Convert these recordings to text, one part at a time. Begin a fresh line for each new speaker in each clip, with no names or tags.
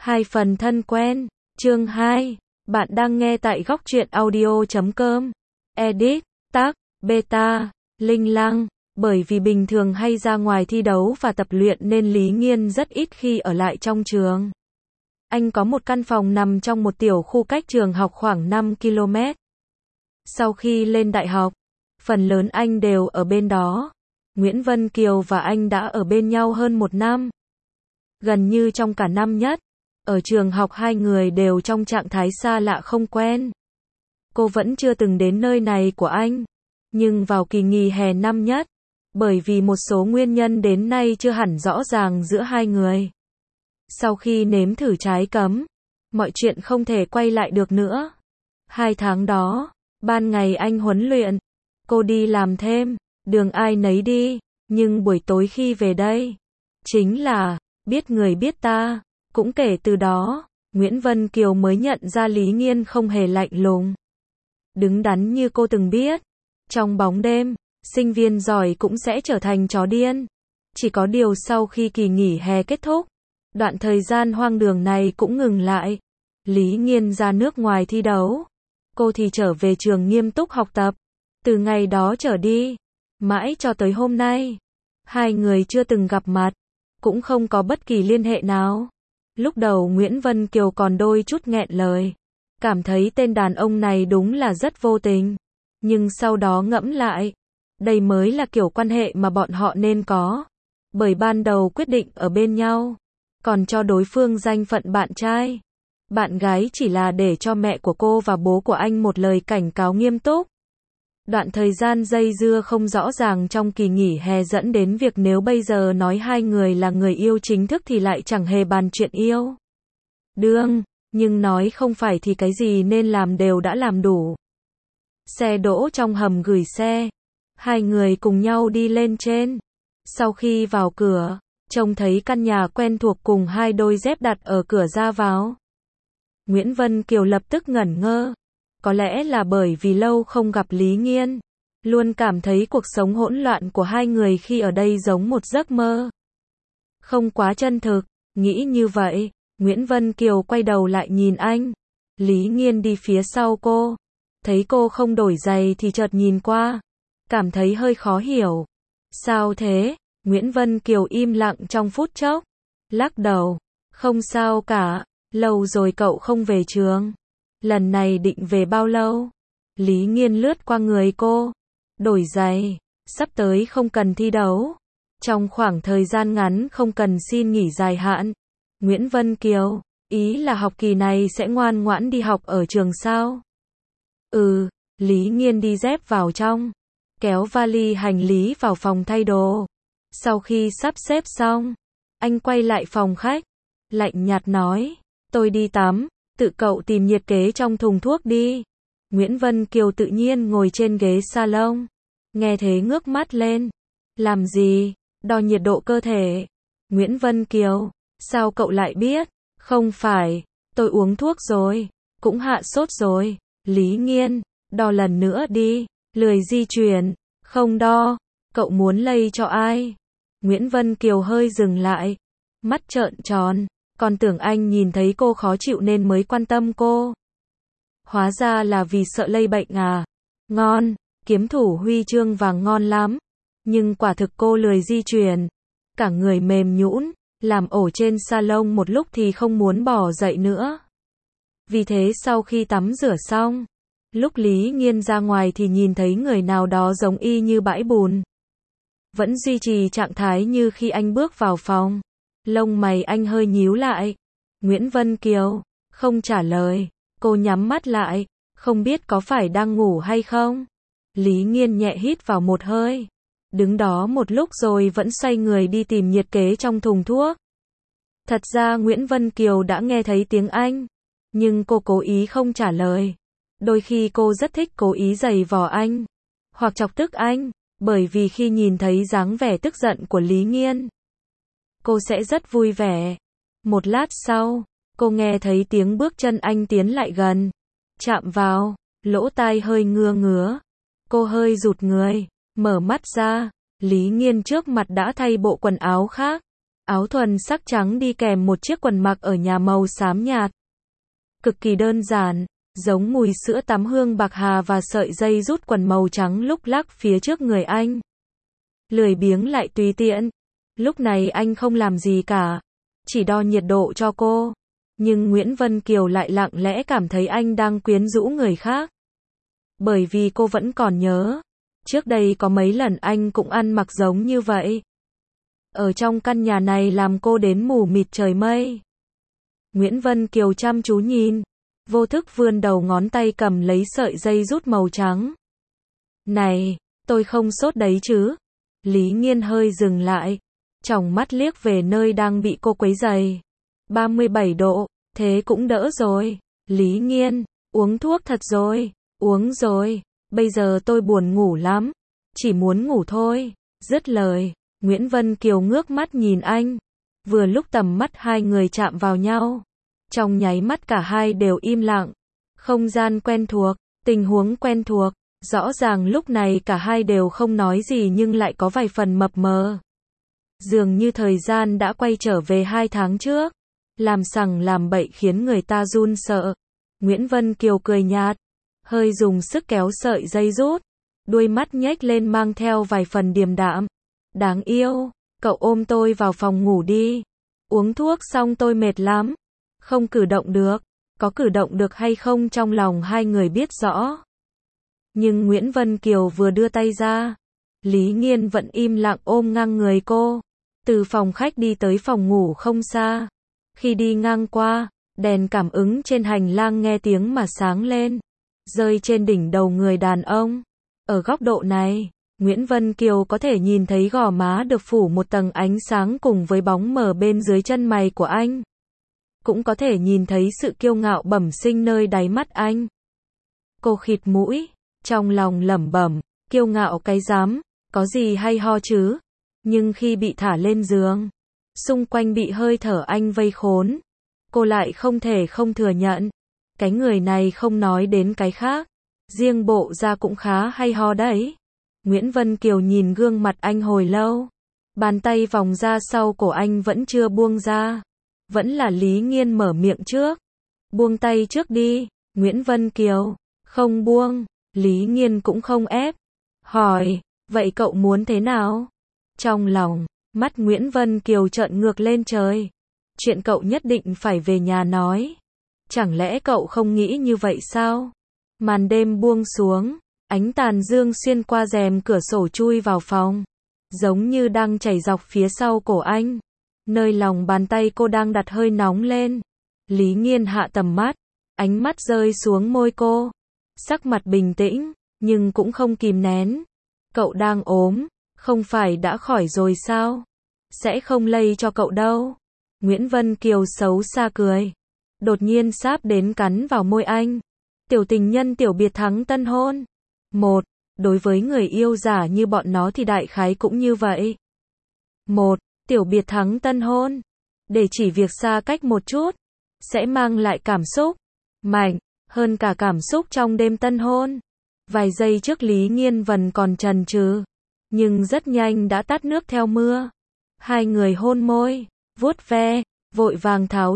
Hai phần thân quen. Chương 2. Bạn đang nghe tại góc truyện audio.com. Edit, tác, beta, Linh Lăng. Bởi vì bình thường hay ra ngoài thi đấu và tập luyện nên Lý Nghiên rất ít khi ở lại trong trường. Anh có một căn phòng nằm trong một tiểu khu cách trường học khoảng 5 km. Sau khi lên đại học, phần lớn anh đều ở bên đó. Nguyễn Vân Kiều và anh đã ở bên nhau hơn 1 năm. Gần như trong cả năm nhất, ở trường học hai người đều trong trạng thái xa lạ không quen. Cô vẫn chưa từng đến nơi này của anh. Nhưng vào kỳ nghỉ hè năm nhất, bởi vì một số nguyên nhân đến nay chưa hẳn rõ ràng giữa hai người. Sau khi nếm thử trái cấm, mọi chuyện không thể quay lại được nữa. 2 tháng đó, ban ngày anh huấn luyện, cô đi làm thêm, đường ai nấy đi, nhưng buổi tối khi về đây, chính là, biết người biết ta. Cũng kể từ đó, Nguyễn Vân Kiều mới nhận ra Lý Nghiên không hề lạnh lùng, đứng đắn như cô từng biết. Trong bóng đêm, sinh viên giỏi cũng sẽ trở thành chó điên. Chỉ có điều sau khi kỳ nghỉ hè kết thúc, đoạn thời gian hoang đường này cũng ngừng lại. Lý Nghiên ra nước ngoài thi đấu, cô thì trở về trường nghiêm túc học tập. Từ ngày đó trở đi, mãi cho tới hôm nay, hai người chưa từng gặp mặt, cũng không có bất kỳ liên hệ nào. Lúc đầu Nguyễn Vân Kiều còn đôi chút nghẹn lời, cảm thấy tên đàn ông này đúng là rất vô tình. Nhưng sau đó ngẫm lại, đây mới là kiểu quan hệ mà bọn họ nên có. Bởi ban đầu quyết định ở bên nhau, còn cho đối phương danh phận bạn trai, bạn gái chỉ là để cho mẹ của cô và bố của anh một lời cảnh cáo nghiêm túc. Đoạn thời gian dây dưa không rõ ràng trong kỳ nghỉ hè dẫn đến việc nếu bây giờ nói hai người là người yêu chính thức thì lại chẳng hề bàn chuyện yêu đương, nhưng nói không phải thì cái gì nên làm đều đã làm đủ. Xe đỗ trong hầm gửi xe, hai người cùng nhau đi lên trên. Sau khi vào cửa, trông thấy căn nhà quen thuộc cùng hai đôi dép đặt ở cửa ra vào. Nguyễn Vân Kiều lập tức ngẩn ngơ. Có lẽ là bởi vì lâu không gặp Lý Nghiên, luôn cảm thấy cuộc sống hỗn loạn của hai người khi ở đây giống một giấc mơ, không quá chân thực. Nghĩ như vậy, Nguyễn Vân Kiều quay đầu lại nhìn anh. Lý Nghiên đi phía sau cô, thấy cô không đổi giày thì chợt nhìn qua, cảm thấy hơi khó hiểu. Sao thế? Nguyễn Vân Kiều im lặng trong phút chốc, lắc đầu. Không sao cả, lâu rồi cậu không về trường. Lần này định về bao lâu? Lý Nghiên lướt qua người cô. Đổi giày, sắp tới không cần thi đấu. Trong khoảng thời gian ngắn không cần xin nghỉ dài hạn. Nguyễn Vân Kiều, ý là học kỳ này sẽ ngoan ngoãn đi học ở trường sao? Ừ, Lý Nghiên đi dép vào trong, kéo vali hành lý vào phòng thay đồ. Sau khi sắp xếp xong, anh quay lại phòng khách, lạnh nhạt nói, tôi đi tắm. Tự cậu tìm nhiệt kế trong thùng thuốc đi. Nguyễn Vân Kiều tự nhiên ngồi trên ghế salon. Nghe thế ngước mắt lên. Làm gì? Đo nhiệt độ cơ thể. Nguyễn Vân Kiều, sao cậu lại biết? Không phải, tôi uống thuốc rồi, cũng hạ sốt rồi. Lý Nghiên, đo lần nữa đi. Lười di chuyển. Không đo. Cậu muốn lây cho ai? Nguyễn Vân Kiều hơi dừng lại, mắt trợn tròn. Còn tưởng anh nhìn thấy cô khó chịu nên mới quan tâm cô. Hóa ra là vì sợ lây bệnh à? Ngon, kiếm thủ huy chương vàng ngon lắm. Nhưng quả thực cô lười di chuyển. Cả người mềm nhũn, làm ổ trên salon một lúc thì không muốn bỏ dậy nữa. Vì thế sau khi tắm rửa xong, lúc Lý Nghiên ra ngoài thì nhìn thấy người nào đó giống y như bãi bùn. Vẫn duy trì trạng thái như khi anh bước vào phòng. Lông mày anh hơi nhíu lại. Nguyễn Vân Kiều không trả lời. Cô nhắm mắt lại, không biết có phải đang ngủ hay không. Lý Nghiên nhẹ hít vào một hơi, đứng đó một lúc rồi vẫn xoay người đi tìm nhiệt kế trong thùng thuốc. Thật ra Nguyễn Vân Kiều đã nghe thấy tiếng Anh, nhưng cô cố ý không trả lời. Đôi khi cô rất thích cố ý giày vò anh, hoặc chọc tức anh, bởi vì khi nhìn thấy dáng vẻ tức giận của Lý Nghiên, cô sẽ rất vui vẻ. Một lát sau, cô nghe thấy tiếng bước chân anh tiến lại gần. Chạm vào, lỗ tai hơi ngứa ngứa. Cô hơi rụt người, mở mắt ra. Lý Nghiên trước mặt đã thay bộ quần áo khác. áo thuần sắc trắng đi kèm một chiếc quần mặc ở nhà màu xám nhạt. Cực kỳ đơn giản, giống mùi sữa tắm hương bạc hà và sợi dây rút quần màu trắng lúc lắc phía trước người anh. Lười biếng lại tùy tiện. Lúc này anh không làm gì cả, chỉ đo nhiệt độ cho cô. Nhưng Nguyễn Vân Kiều lại lặng lẽ cảm thấy anh đang quyến rũ người khác. Bởi vì cô vẫn còn nhớ, trước đây có mấy lần anh cũng ăn mặc giống như vậy. Ở trong căn nhà này làm cô đến mù mịt trời mây. Nguyễn Vân Kiều chăm chú nhìn, vô thức vươn đầu ngón tay cầm lấy sợi dây rút màu trắng. Này, tôi không sốt đấy chứ? Lý Nghiên hơi dừng lại, tròng mắt liếc về nơi đang bị cô quấy rầy. 37 độ, thế cũng đỡ rồi. Lý Nghiên, uống thuốc thật rồi, uống rồi, bây giờ tôi buồn ngủ lắm, chỉ muốn ngủ thôi. Dứt lời, Nguyễn Vân Kiều ngước mắt nhìn anh. Vừa lúc tầm mắt hai người chạm vào nhau, trong nháy mắt cả hai đều im lặng. Không gian quen thuộc, tình huống quen thuộc, rõ ràng lúc này cả hai đều không nói gì nhưng lại có vài phần mập mờ. Dường như thời gian đã quay trở về 2 tháng trước, làm sằng làm bậy khiến người ta run sợ. Nguyễn Vân Kiều cười nhạt, hơi dùng sức kéo sợi dây rút, đuôi mắt nhếch lên mang theo vài phần điềm đạm. Đáng yêu, cậu ôm tôi vào phòng ngủ đi. Uống thuốc xong tôi mệt lắm, không cử động được. Có cử động được hay không trong lòng hai người biết rõ. Nhưng Nguyễn Vân Kiều vừa đưa tay ra, Lý Nghiên vẫn im lặng ôm ngang người cô. Từ phòng khách đi tới phòng ngủ không xa. Khi đi ngang qua, đèn cảm ứng trên hành lang nghe tiếng mà sáng lên, rơi trên đỉnh đầu người đàn ông. Ở góc độ này, Nguyễn Vân Kiều có thể nhìn thấy gò má được phủ một tầng ánh sáng cùng với bóng mờ bên dưới chân mày của anh. Cũng có thể nhìn thấy sự kiêu ngạo bẩm sinh nơi đáy mắt anh. Cô khịt mũi, trong lòng lẩm bẩm, kiêu ngạo cái dám, có gì hay ho chứ? Nhưng khi bị thả lên giường, xung quanh bị hơi thở anh vây khốn, cô lại không thể không thừa nhận. Cái người này không nói đến cái khác, riêng bộ da cũng khá hay ho đấy. Nguyễn Vân Kiều nhìn gương mặt anh hồi lâu, bàn tay vòng ra sau cổ anh vẫn chưa buông ra. Vẫn là Lý Nghiên mở miệng trước. Buông tay trước đi, Nguyễn Vân Kiều. Không buông, Lý Nghiên cũng không ép. Hỏi, vậy cậu muốn thế nào? Trong lòng, mắt Nguyễn Vân Kiều trợn ngược lên trời. Chuyện cậu nhất định phải về nhà nói. Chẳng lẽ cậu không nghĩ như vậy sao? Màn đêm buông xuống, ánh tàn dương xuyên qua rèm cửa sổ chui vào phòng, giống như đang chảy dọc phía sau cổ anh. Nơi lòng bàn tay cô đang đặt hơi nóng lên. Lý Nghiên hạ tầm mắt, ánh mắt rơi xuống môi cô. Sắc mặt bình tĩnh, nhưng cũng không kìm nén. Cậu đang ốm, không phải đã khỏi rồi sao? Sẽ không lây cho cậu đâu. Nguyễn Vân Kiều xấu xa cười, đột nhiên sáp đến cắn vào môi anh. Tiểu tình nhân tiểu biệt thắng tân hôn. Một, đối với người yêu giả như bọn nó thì đại khái cũng như vậy. Một, tiểu biệt thắng tân hôn, để chỉ việc xa cách một chút, sẽ mang lại cảm xúc mạnh hơn cả cảm xúc trong đêm tân hôn. Vài giây trước Lý Nghiên vẫn còn chần chừ, nhưng rất nhanh đã tắt nước theo mưa. Hai người hôn môi, vuốt ve, vội vàng tháo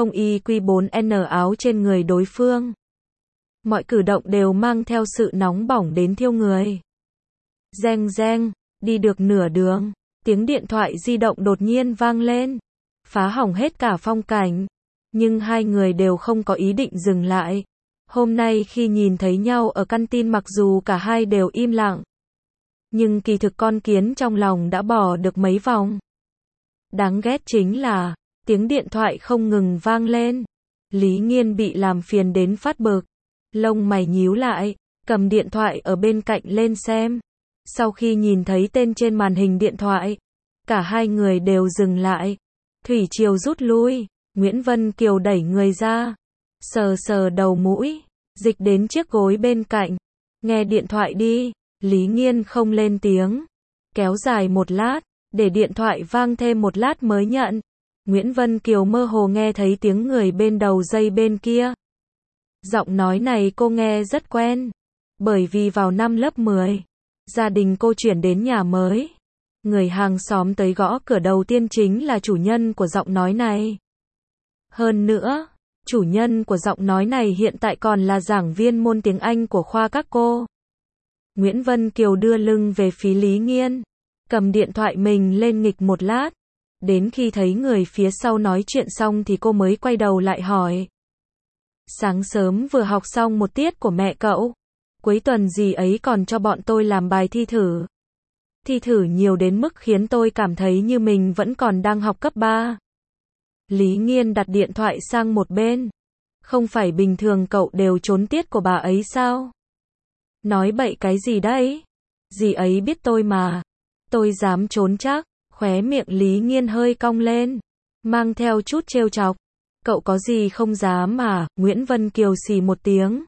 C0IQ4N áo trên người đối phương. Mọi cử động đều mang theo sự nóng bỏng đến thiêu người. Reng reng, đi được nửa đường, tiếng điện thoại di động đột nhiên vang lên, phá hỏng hết cả phong cảnh. Nhưng hai người đều không có ý định dừng lại. Hôm nay khi nhìn thấy nhau ở căn tin mặc dù cả hai đều im lặng, nhưng kỳ thực con kiến trong lòng đã bò được mấy vòng. Đáng ghét chính là, tiếng điện thoại không ngừng vang lên. Lý Nghiên bị làm phiền đến phát bực, lông mày nhíu lại, cầm điện thoại ở bên cạnh lên xem. Sau khi nhìn thấy tên trên màn hình điện thoại, cả hai người đều dừng lại. Thủy triều rút lui, Nguyễn Vân Kiều đẩy người ra, sờ sờ đầu mũi, dịch đến chiếc gối bên cạnh. Nghe điện thoại đi. Lý Nghiên không lên tiếng, kéo dài một lát, để điện thoại vang thêm một lát mới nhận. Nguyễn Vân Kiều mơ hồ nghe thấy tiếng người bên đầu dây bên kia. Giọng nói này cô nghe rất quen, bởi vì vào năm lớp 10, gia đình cô chuyển đến nhà mới. Người hàng xóm tới gõ cửa đầu tiên chính là chủ nhân của giọng nói này. Hơn nữa, chủ nhân của giọng nói này hiện tại còn là giảng viên môn tiếng Anh của khoa các cô. Nguyễn Vân Kiều đưa lưng về phía Lý Nghiên, cầm điện thoại mình lên nghịch một lát. Đến khi thấy người phía sau nói chuyện xong thì cô mới quay đầu lại hỏi. Sáng sớm vừa học xong một tiết của mẹ cậu. Cuối tuần gì ấy còn cho bọn tôi làm bài thi thử. Thi thử nhiều đến mức khiến tôi cảm thấy như mình vẫn còn đang học cấp 3. Lý Nghiên đặt điện thoại sang một bên. Không phải bình thường cậu đều trốn tiết của bà ấy sao? Nói bậy cái gì đấy? Dì ấy biết tôi mà. Tôi dám trốn chắc. Khóe miệng Lý Nghiên hơi cong lên, mang theo chút trêu chọc. Cậu có gì không dám mà? Nguyễn Vân Kiều xì một tiếng.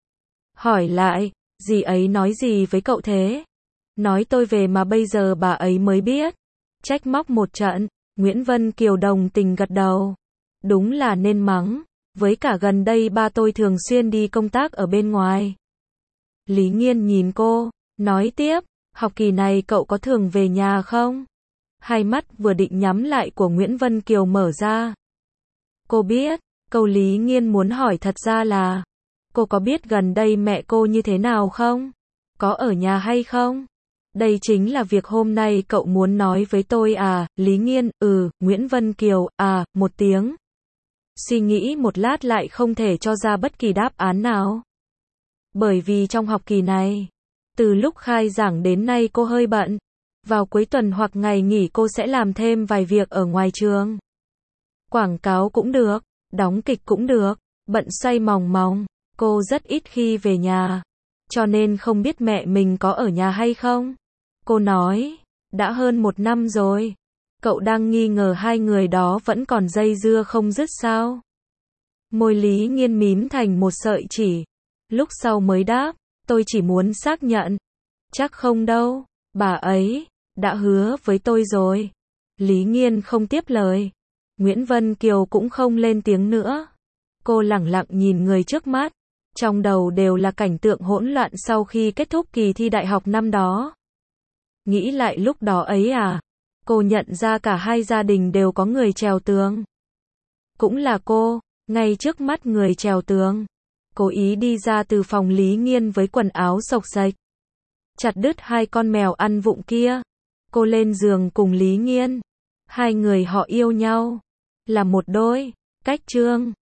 Hỏi lại, dì ấy nói gì với cậu thế? Nói tôi về mà bây giờ bà ấy mới biết. Trách móc một trận. Nguyễn Vân Kiều đồng tình gật đầu. Đúng là nên mắng. Với cả gần đây ba tôi thường xuyên đi công tác ở bên ngoài. Lý Nghiên nhìn cô, nói tiếp, học kỳ này cậu có thường về nhà không? Hai mắt vừa định nhắm lại của Nguyễn Vân Kiều mở ra. Cô biết, câu Lý Nghiên muốn hỏi thật ra là, cô có biết gần đây mẹ cô như thế nào không? Có ở nhà hay không? Đây chính là việc hôm nay cậu muốn nói với tôi à? Lý Nghiên, Nguyễn Vân Kiều, một tiếng. Suy nghĩ một lát lại không thể cho ra bất kỳ đáp án nào. Bởi vì trong học kỳ này, từ lúc khai giảng đến nay cô hơi bận. Vào cuối tuần hoặc ngày nghỉ cô sẽ làm thêm vài việc ở ngoài trường. Quảng cáo cũng được, đóng kịch cũng được, bận xoay mòng mòng. Cô rất ít khi về nhà, cho nên không biết mẹ mình có ở nhà hay không. Cô nói, đã hơn 1 năm rồi. Cậu đang nghi ngờ hai người đó vẫn còn dây dưa không dứt sao? Môi Lý Nghiên mím thành một sợi chỉ. Lúc sau mới đáp, tôi chỉ muốn xác nhận. Chắc không đâu, bà ấy đã hứa với tôi rồi. Lý Nghiên không tiếp lời. Nguyễn Vân Kiều cũng không lên tiếng nữa. Cô lẳng lặng nhìn người trước mắt. Trong đầu đều là cảnh tượng hỗn loạn sau khi kết thúc kỳ thi đại học năm đó. Nghĩ lại lúc đó ấy à, cô nhận ra cả hai gia đình đều có người trèo tường. Cũng là cô, ngay trước mắt người trèo tường. Cố ý đi ra từ phòng Lý Nghiên với quần áo xộc xệch. Chặt đứt hai con mèo ăn vụng kia. Cô lên giường cùng Lý Nghiên. Hai người họ yêu nhau. Là một đôi. Cách chương